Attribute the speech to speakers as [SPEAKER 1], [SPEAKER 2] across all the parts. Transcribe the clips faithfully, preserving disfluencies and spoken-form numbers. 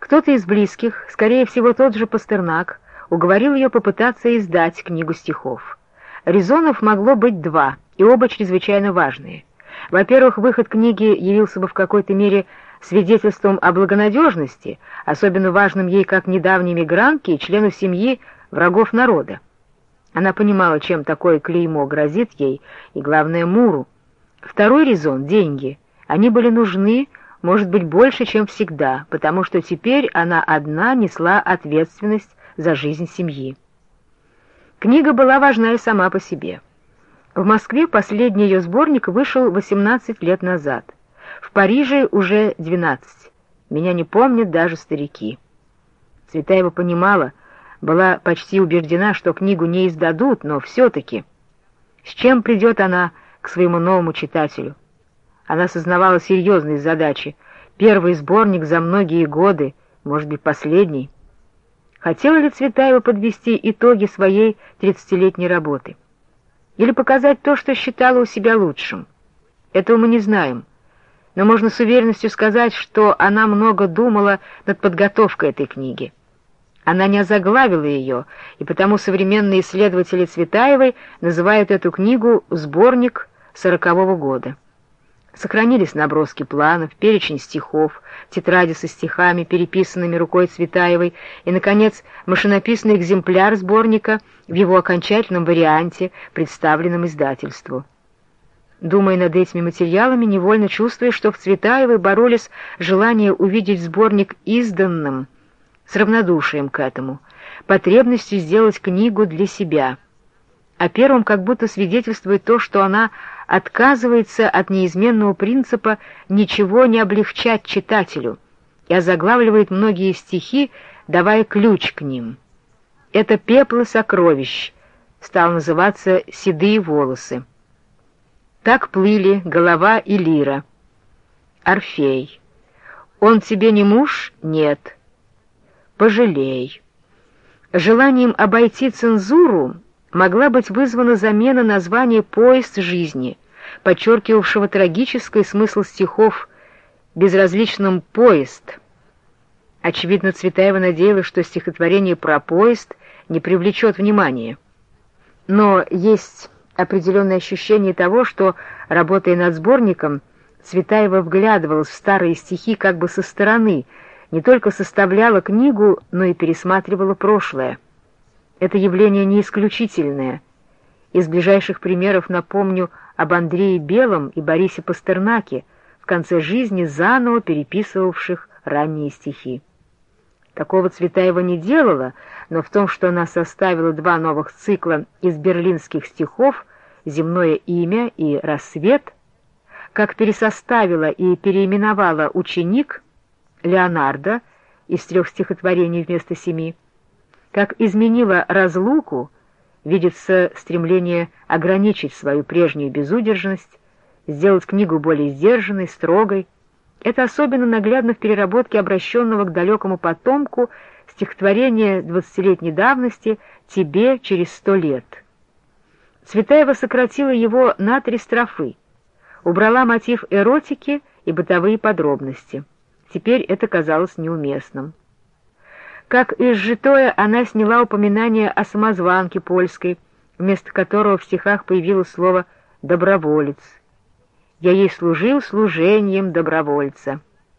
[SPEAKER 1] Кто-то из близких, скорее всего тот же Пастернак, уговорил ее попытаться издать книгу стихов. Резонов могло быть два, и оба чрезвычайно важные. Во-первых, выход книги явился бы в какой-то мере свидетельством о благонадежности, особенно важным ей как недавней мигрантке и члену семьи врагов народа. Она понимала, чем такое клеймо грозит ей, и, главное, Муру. Второй резон — деньги. Они были нужны, может быть, больше, чем всегда, потому что теперь она одна несла ответственность за жизнь семьи. Книга была важна и сама по себе. В Москве последний ее сборник вышел восемнадцать лет назад. В Париже уже двенадцать. Меня не помнят даже старики. Цветаева понимала, была почти убеждена, что книгу не издадут, но все-таки. С чем придет она к своему новому читателю? Она сознавала серьезные задачи. Первый сборник за многие годы, может быть, последний. Хотела ли Цветаева подвести итоги своей тридцатилетней работы? Или показать то, что считала у себя лучшим? Этого мы не знаем. Но можно с уверенностью сказать, что она много думала над подготовкой этой книги. Она не озаглавила ее, и потому современные исследователи Цветаевой называют эту книгу «Сборник сорокового года». Сохранились наброски планов, перечень стихов, тетради со стихами, переписанными рукой Цветаевой, и, наконец, машинописный экземпляр сборника в его окончательном варианте, представленном издательству. Думая над этими материалами, невольно чувствуя, что в Цветаевой боролись желание увидеть сборник изданным, с равнодушием к этому, потребностью сделать книгу для себя. О первом как будто свидетельствует то, что она отказывается от неизменного принципа ничего не облегчать читателю и озаглавливает многие стихи, давая ключ к ним. Это «Пеплы сокровищ», стал называться «Седые волосы». Так плыли голова и лира. Орфей. Он тебе не муж? Нет. Пожалей. Желанием обойти цензуру могла быть вызвана замена названия «Поезд жизни», подчеркивавшего трагический смысл стихов безразличным «поезд». Очевидно, Цветаева надеялась, что стихотворение про поезд не привлечет внимания. Но есть определенное ощущение того, что, работая над сборником, Цветаева вглядывалась в старые стихи как бы со стороны, не только составляла книгу, но и пересматривала прошлое. Это явление не исключительное. Из ближайших примеров напомню об Андрее Белом и Борисе Пастернаке, в конце жизни заново переписывавших ранние стихи. Такого Цветаева не делала, но в том, что она составила два новых цикла из берлинских стихов «Земное имя» и «Рассвет», как пересоставила и переименовала «Ученик» Леонардо из трех стихотворений вместо семи, как изменила «Разлуку», видится стремление ограничить свою прежнюю безудержность, сделать книгу более сдержанной, строгой. Это особенно наглядно в переработке обращенного к далекому потомку стихотворения двадцатилетней давности «Тебе через сто лет». Цветаева сократила его на три строфы, убрала мотив эротики и бытовые подробности. Теперь это казалось неуместным. Как изжитое, она сняла упоминание о самозванке польской, вместо которого в стихах появилось слово «доброволец». «Я ей служил служением добровольца».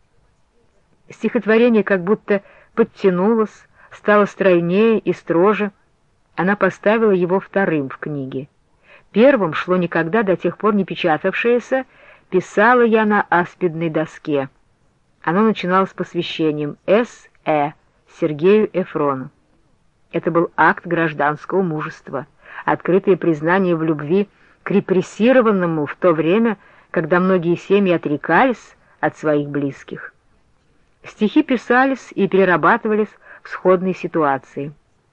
[SPEAKER 1] Стихотворение как будто подтянулось, стало стройнее и строже. Она поставила его вторым в книге. Первым шло никогда до тех пор не печатавшееся «Писала я на аспидной доске». Оно начиналось посвящением С. Э. Сергею Эфрону. Это был акт гражданского мужества, открытое признание в любви к репрессированному в то время, когда многие семьи отрекались от своих близких. Стихи писались и перерабатывались в сходной ситуации.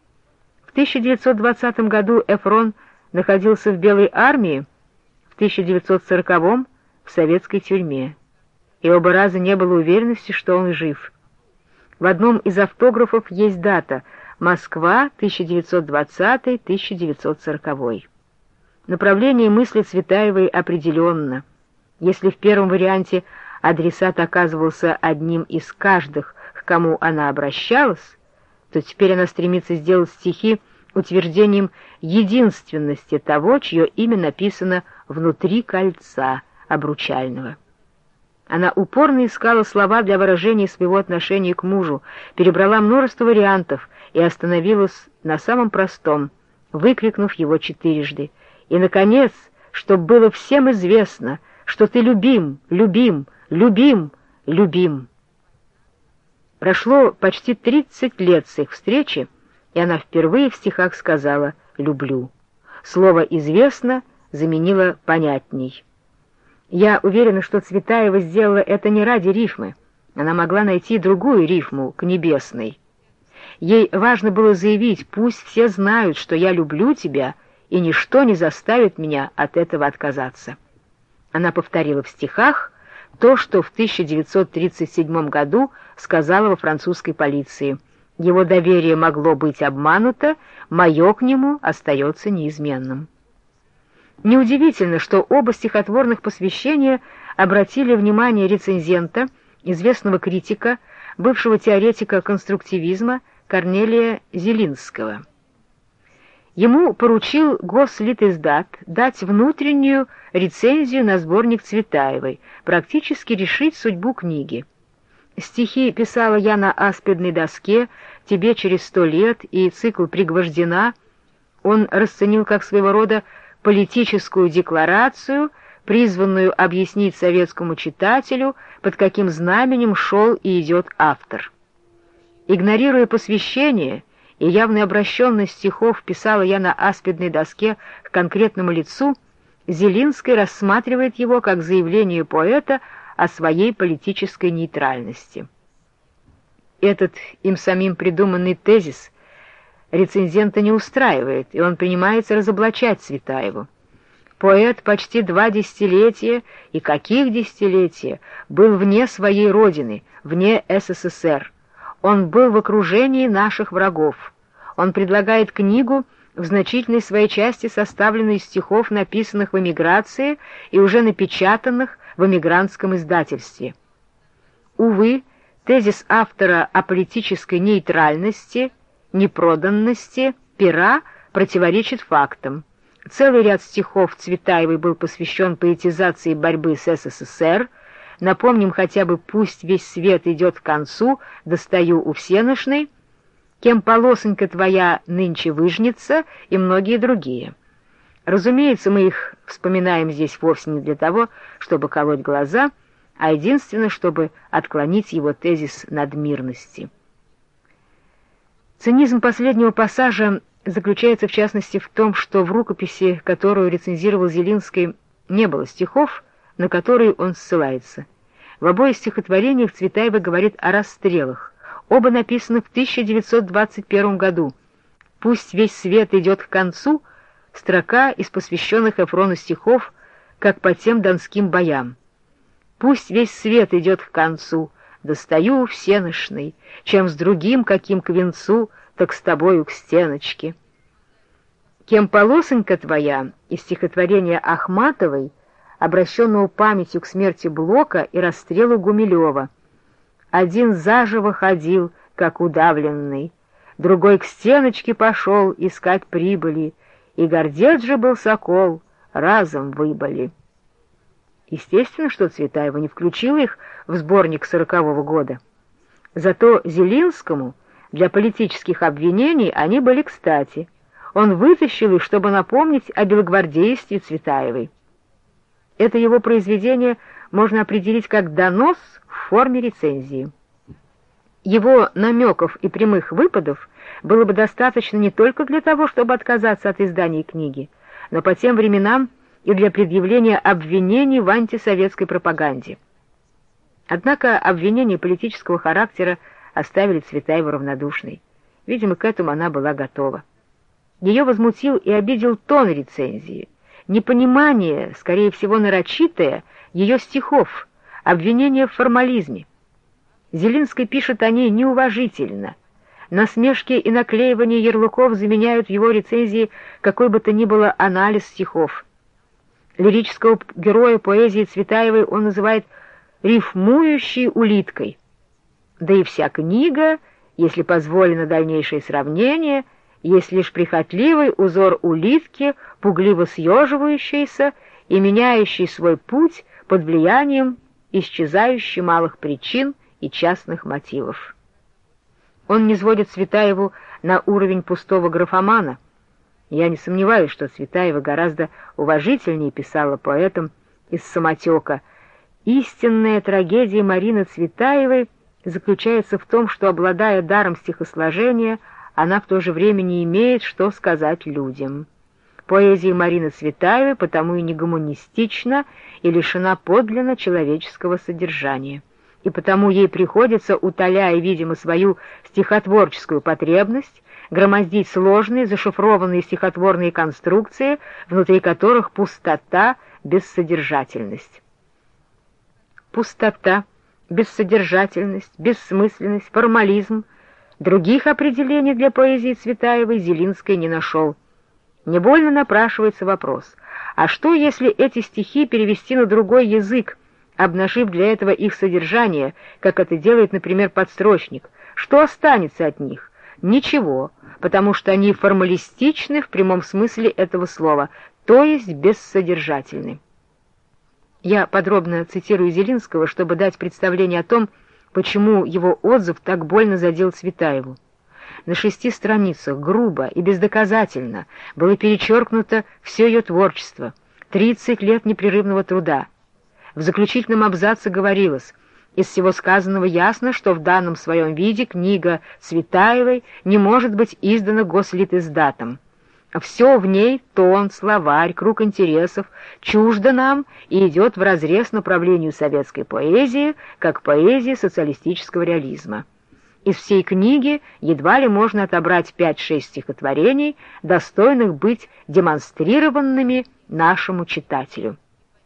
[SPEAKER 1] В тысяча девятьсот двадцатом году Эфрон находился в Белой армии, в тысяча девятьсот сороковом в советской тюрьме, и оба раза не было уверенности, что он жив. В одном из автографов есть дата «Москва, тысяча девятьсот двадцатый — тысяча девятьсот сороковой». Направление мысли Цветаевой определенно. Если в первом варианте адресат оказывался одним из каждых, к к кому она обращалась, то теперь она стремится сделать стихи утверждением единственности того, чье имя написано внутри кольца обручального. Она упорно искала слова для выражения своего отношения к мужу, перебрала множество вариантов и остановилась на самом простом, выкрикнув его четырежды. И, наконец, чтоб было всем известно, что ты любим, любим, любим, любим. Прошло почти тридцать лет с их встречи, и она впервые в стихах сказала «люблю». Слово «известно» заменило «понятней». Я уверена, что Цветаева сделала это не ради рифмы. Она могла найти другую рифму к небесной. Ей важно было заявить: пусть все знают, что я люблю тебя, и ничто не заставит меня от этого отказаться. Она повторила в стихах то, что в тысяча девятьсот тридцать седьмом году сказала во французской полиции: его доверие могло быть обмануто, мое к нему остается неизменным. Неудивительно, что оба стихотворных посвящения обратили внимание рецензента, известного критика, бывшего теоретика конструктивизма Корнелия Зелинского. Ему поручил Гослитиздат дать внутреннюю рецензию на сборник Цветаевой, практически решить судьбу книги. Стихи писала я на аспидной доске, «Тебе через сто лет» и цикл «Пригвождена» он расценил как своего рода политическую декларацию, призванную объяснить советскому читателю, под каким знаменем шел и идет автор. Игнорируя посвящение и явную обращенность стихов «Писала я на аспидной доске» к конкретному лицу, Зелинский рассматривает его как заявление поэта о своей политической нейтральности. Этот им самим придуманный тезис рецензента не устраивает, и он принимается разоблачать Цветаеву. Поэт почти два десятилетия, и каких десятилетия, был вне своей родины, вне СССР. Он был в окружении наших врагов. Он предлагает книгу, в значительной своей части составленную из стихов, написанных в эмиграции и уже напечатанных в эмигрантском издательстве. Увы, тезис автора о политической нейтральности, непроданности пера противоречит фактам. Целый ряд стихов Цветаевой был посвящен поэтизации борьбы с СССР. Напомним хотя бы «Пусть весь свет идет к концу, достаю у всеношной», «Кем полосонька твоя нынче выжнется» и многие другие. Разумеется, мы их вспоминаем здесь вовсе не для того, чтобы колоть глаза, а единственно, чтобы отклонить его тезис надмирности. Цинизм последнего пассажа заключается в частности в том, что в рукописи, которую рецензировал Зелинский, не было стихов, на которые он ссылается. В обоих стихотворениях Цветаева говорит о расстрелах. Оба написаны в тысяча девятьсот двадцать первом году. «Пусть весь свет идет к концу» — строка из посвященных Эфрону стихов, как по тем донским боям. «Пусть весь свет идет к концу, достаю всеношный, чем с другим каким к венцу, так с тобою к стеночке». «Кем полосонька твоя» из стихотворения Ахматовой, обращенного памятью к смерти Блока и расстрелу Гумилева. «Один заживо ходил, как удавленный, другой к стеночке пошел искать прибыли, и гордец же был сокол, разом выбыли». Естественно, что Цветаева не включила их в сборник сорокового года. Зато Зелинскому для политических обвинений они были кстати. Он вытащил их, чтобы напомнить о белогвардействе Цветаевой. Это его произведение можно определить как донос в форме рецензии. Его намеков и прямых выпадов было бы достаточно не только для того, чтобы отказаться от издания книги, но по тем временам и для предъявления обвинений в антисоветской пропаганде. Однако обвинения политического характера оставили Цветаеву равнодушной. Видимо, к этому она была готова. Ее возмутил и обидел тон рецензии, непонимание, скорее всего нарочитое, ее стихов, обвинение в формализме. Зелинский пишет о ней неуважительно. Насмешки и наклеивание ярлыков заменяют в его рецензии какой бы то ни было анализ стихов. Лирического героя поэзии Цветаевой он называет «рифмующей улиткой». Да и вся книга, если позволено дальнейшее сравнение, есть лишь прихотливый узор улитки, пугливо съеживающейся и меняющий свой путь под влиянием исчезающей малых причин и частных мотивов. Он низводит Цветаеву на уровень пустого графомана. Я не сомневаюсь, что Цветаева гораздо уважительнее писала поэтам из самотека. Истинная трагедия Марины Цветаевой заключается в том, что, обладая даром стихосложения, она в то же время не имеет, что сказать людям. Поэзия Марины Цветаевой потому и не гуманистична и лишена подлинно человеческого содержания, и потому ей приходится, утоляя, видимо, свою стихотворческую потребность, громоздить сложные зашифрованные стихотворные конструкции, внутри которых пустота, бессодержательность. Пустота, бессодержательность, бессмысленность, формализм. Других определений для поэзии Цветаевой Зелинский не нашел. Невольно напрашивается вопрос, а что, если эти стихи перевести на другой язык, обнажив для этого их содержание, как это делает, например, подстрочник? Что останется от них? Ничего, потому что они формалистичны в прямом смысле этого слова, то есть бессодержательны. Я подробно цитирую Зелинского, чтобы дать представление о том, почему его отзыв так больно задел Цветаеву. На шести страницах грубо и бездоказательно было перечеркнуто все ее творчество, тридцать лет непрерывного труда. В заключительном абзаце говорилось: из всего сказанного ясно, что в данном своем виде книга Цветаевой не может быть издана Гослитиздатом. Все в ней, тон, словарь, круг интересов, чуждо нам и идет вразрез направлению советской поэзии, как поэзии социалистического реализма. Из всей книги едва ли можно отобрать пять-шесть стихотворений, достойных быть демонстрированными нашему читателю.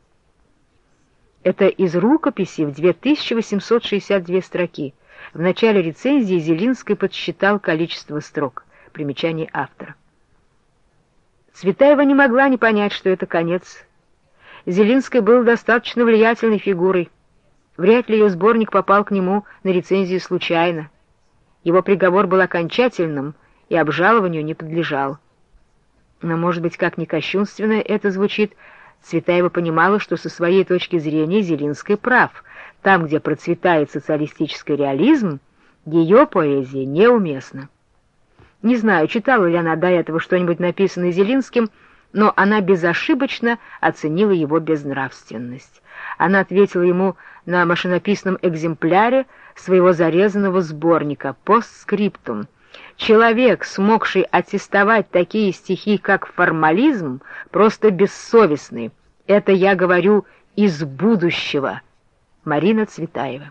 [SPEAKER 1] Это из рукописи в две тысячи восемьсот шестьдесят две строки. В начале рецензии Зелинский подсчитал количество строк. Примечание автора. Цветаева не могла не понять, что это конец. Зелинский был достаточно влиятельной фигурой. Вряд ли ее сборник попал к нему на рецензию случайно. Его приговор был окончательным и обжалованию не подлежал. Но, может быть, как ни кощунственно это звучит, Цветаева понимала, что со своей точки зрения Зелинский прав. Там, где процветает социалистический реализм, ее поэзия неуместна. Не знаю, читала ли она до этого что-нибудь написанное Зелинским, но она безошибочно оценила его безнравственность. Она ответила ему на машинописном экземпляре своего зарезанного сборника «Постскриптум». Человек, смогший аттестовать такие стихи, как «Формализм», просто бессовестный. Это я говорю из будущего. Марина Цветаева.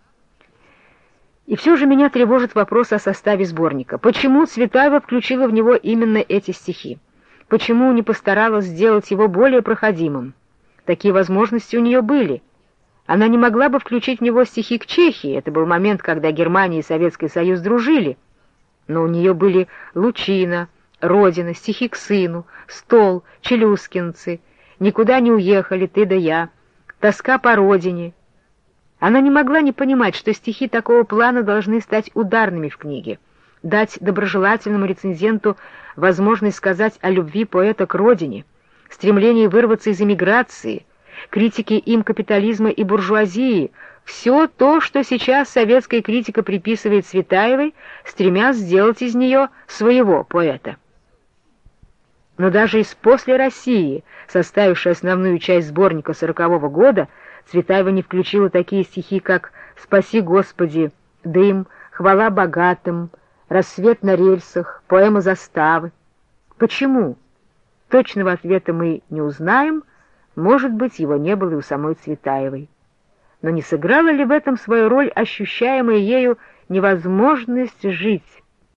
[SPEAKER 1] И все же меня тревожит вопрос о составе сборника. Почему Цветаева включила в него именно эти стихи? Почему не постаралась сделать его более проходимым? Такие возможности у нее были. Она не могла бы включить в него стихи к Чехии. Это был момент, когда Германия и Советский Союз дружили. Но у нее были «Лучина», «Родина», стихи к сыну, «Стол», «Челюскинцы», «Никуда не уехали, ты да я», «Тоска по родине». Она не могла не понимать, что стихи такого плана должны стать ударными в книге, дать доброжелательному рецензенту возможность сказать о любви поэта к родине, стремлении вырваться из эмиграции, критике им капитализма и буржуазии, все то, что сейчас советская критика приписывает Цветаевой, стремясь сделать из нее своего поэта. Но даже из «После России», составившей основную часть сборника сорокового года, Цветаева не включила такие стихи, как «Спаси, Господи», «Дым», «Хвала богатым», «Рассвет на рельсах», поэма «Заставы». Почему? Точного ответа мы не узнаем, может быть, его не было и у самой Цветаевой. Но не сыграла ли в этом свою роль ощущаемая ею невозможность жить,